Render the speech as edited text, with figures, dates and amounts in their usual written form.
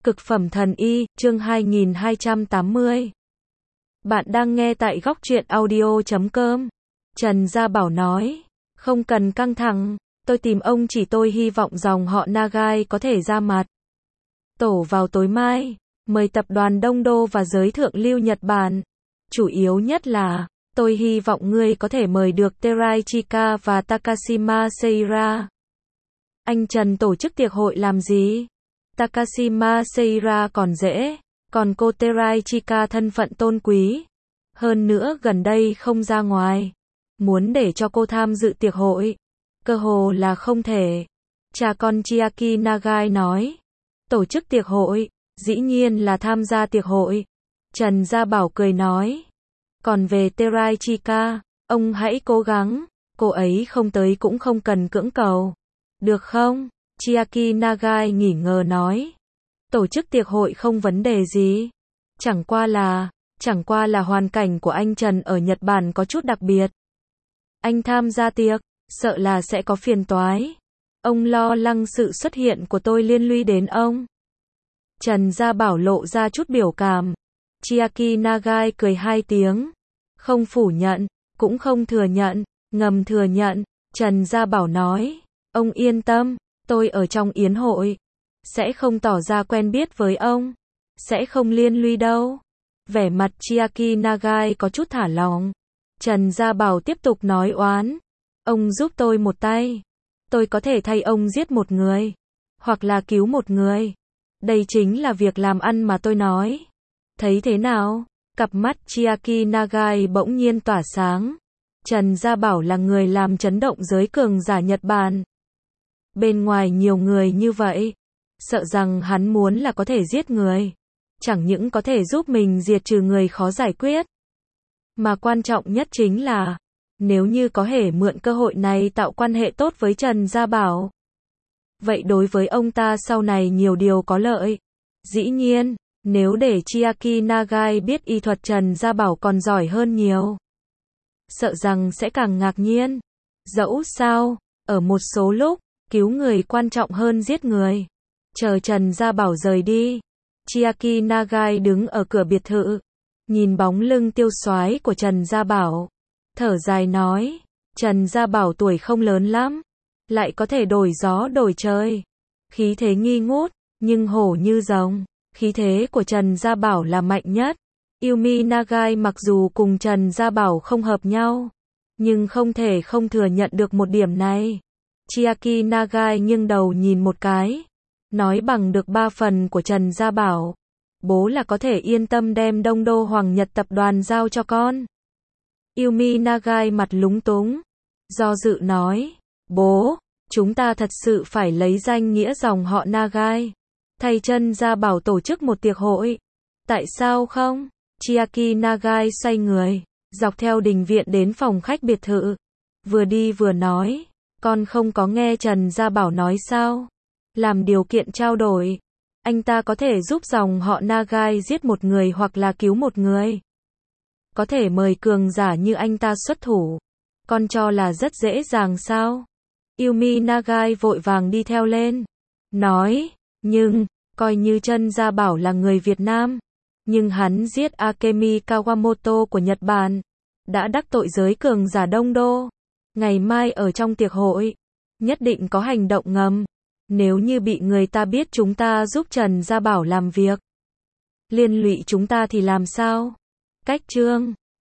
Cực phẩm thần y, chương 2280. Bạn đang nghe tại góc truyện audio.com. Trần Gia Bảo nói, không cần căng thẳng, tôi tìm ông chỉ tôi hy vọng dòng họ Nagai có thể ra mặt. Tổ vào tối mai, mời tập đoàn Đông Đô và giới thượng lưu Nhật Bản. Chủ yếu nhất là, tôi hy vọng ngươi có thể mời được Terai Chika và Takashima Seira. Anh Trần tổ chức tiệc hội làm gì? Takashima Seira còn dễ, còn cô Terai Chika thân phận tôn quý. Hơn nữa gần đây không ra ngoài. Muốn để cho cô tham dự tiệc hội, cơ hồ là không thể. Cha con Chiaki Nagai nói, tổ chức tiệc hội, dĩ nhiên là tham gia tiệc hội. Trần Gia Bảo cười nói, còn về Terai Chika, ông hãy cố gắng, cô ấy không tới cũng không cần cưỡng cầu. Được không? Chiaki Nagai nghỉ ngờ nói, tổ chức tiệc hội không vấn đề gì. Chẳng qua là hoàn cảnh của anh Trần ở Nhật Bản có chút đặc biệt. Anh tham gia tiệc, sợ là sẽ có phiền toái. Ông lo lắng sự xuất hiện của tôi liên lụy đến ông. Trần Gia Bảo lộ ra chút biểu cảm. Chiaki Nagai cười hai tiếng. Không phủ nhận, cũng không thừa nhận, ngầm thừa nhận. Trần Gia Bảo nói, ông yên tâm, tôi ở trong yến hội, sẽ không tỏ ra quen biết với ông, sẽ không liên lụy đâu. Vẻ mặt Chiaki Nagai có chút thả lỏng. Trần Gia Bảo tiếp tục nói oán, ông giúp tôi một tay, tôi có thể thay ông giết một người, hoặc là cứu một người. Đây chính là việc làm ăn mà tôi nói. Thấy thế nào? Cặp mắt Chiaki Nagai bỗng nhiên tỏa sáng. Trần Gia Bảo là người làm chấn động giới cường giả Nhật Bản. Bên ngoài nhiều người như vậy, sợ rằng hắn muốn là có thể giết người. Chẳng những có thể giúp mình diệt trừ người khó giải quyết, mà quan trọng nhất chính là, nếu như có thể mượn cơ hội này tạo quan hệ tốt với Trần Gia Bảo, vậy đối với ông ta sau này nhiều điều có lợi. Dĩ nhiên, nếu để Chiaki Nagai biết y thuật Trần Gia Bảo còn giỏi hơn nhiều, sợ rằng sẽ càng ngạc nhiên. Dẫu sao, ở một số lúc, cứu người quan trọng hơn giết người. Chờ Trần Gia Bảo rời đi, Chiaki Nagai đứng ở cửa biệt thự, nhìn bóng lưng tiêu xoái của Trần Gia Bảo, thở dài nói, Trần Gia Bảo tuổi không lớn lắm, lại có thể đổi gió đổi trời, khí thế nghi ngút, nhưng hổ như rồng. Khí thế của Trần Gia Bảo là mạnh nhất. Yumi Nagai mặc dù cùng Trần Gia Bảo không hợp nhau, nhưng không thể không thừa nhận được một điểm này. Chiaki Nagai nghiêng đầu nhìn một cái, nói bằng được 3 phần của Trần Gia Bảo, bố là có thể yên tâm đem Đông Đô Hoàng Nhật tập đoàn giao cho con. Yumi Nagai mặt lúng túng, do dự nói, bố, chúng ta thật sự phải lấy danh nghĩa dòng họ Nagai, thay Trần Gia Bảo tổ chức một tiệc hội. Tại sao không? Chiaki Nagai xoay người, dọc theo đình viện đến phòng khách biệt thự. Vừa đi vừa nói, con không có nghe Trần Gia Bảo nói sao? Làm điều kiện trao đổi, anh ta có thể giúp dòng họ Nagai giết một người hoặc là cứu một người. Có thể mời cường giả như anh ta xuất thủ. Con cho là rất dễ dàng sao? Yumi Nagai vội vàng đi theo lên, nói, nhưng, coi như Trần Gia Bảo là người Việt Nam, nhưng hắn giết Akemi Kawamoto của Nhật Bản, đã đắc tội giới cường giả Đông Đô. Ngày mai ở trong tiệc hội, nhất định có hành động ngầm. Nếu như bị người ta biết chúng ta giúp Trần Gia Bảo làm việc, liên lụy chúng ta thì làm sao? Cách chương